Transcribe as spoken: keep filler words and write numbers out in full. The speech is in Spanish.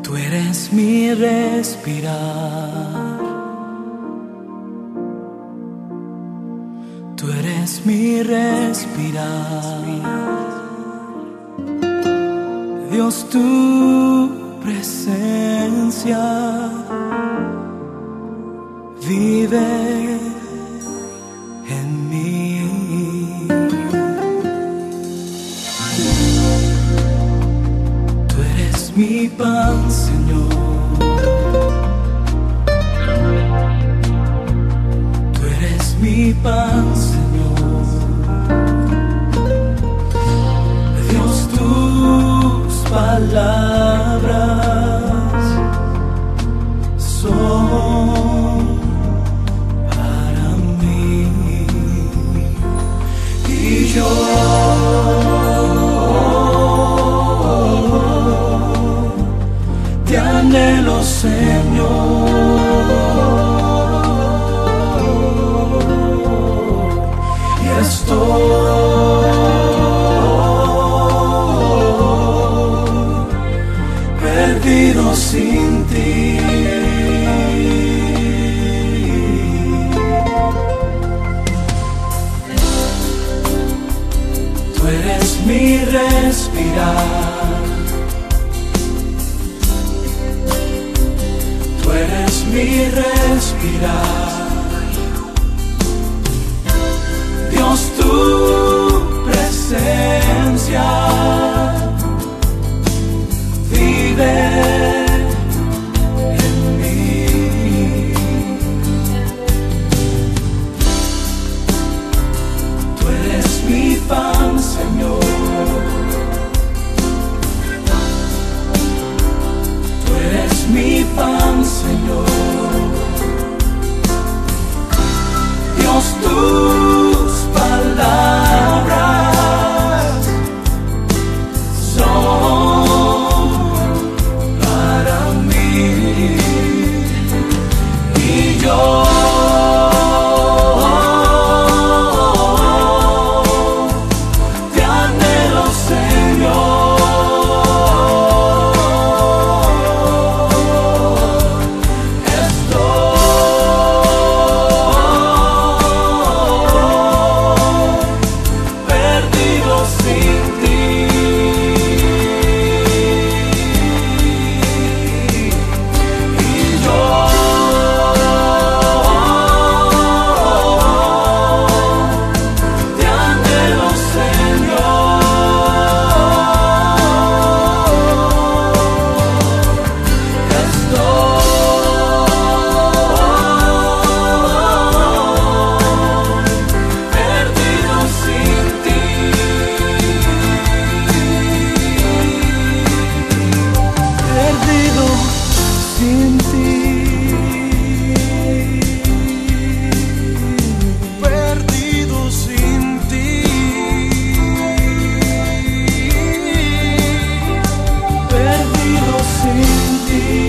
Tú eres mi respirar, tú eres mi respirar. Dios, tu presencia vive en mí. Tú eres mi pan, Señor. Tú eres mi pan, Señor. Dios, tus palabras son para mí. Y yo te anhelo, Señor, y estoy perdido sin ti. Tú eres mi respirar, tú eres mi respirar. Dios, tu presencia vive en mí. Tú eres mi pan, Señor. Tú eres mi pan, Señor. Dios, tus palabras son para mí. Y yo te anhelo, Señor. Estoy perdido sin ti. Y yo te anhelo, Señor. Estoy perdido sin ti. Perdido sin ti. Perdido sin ti. Perdido sin ti.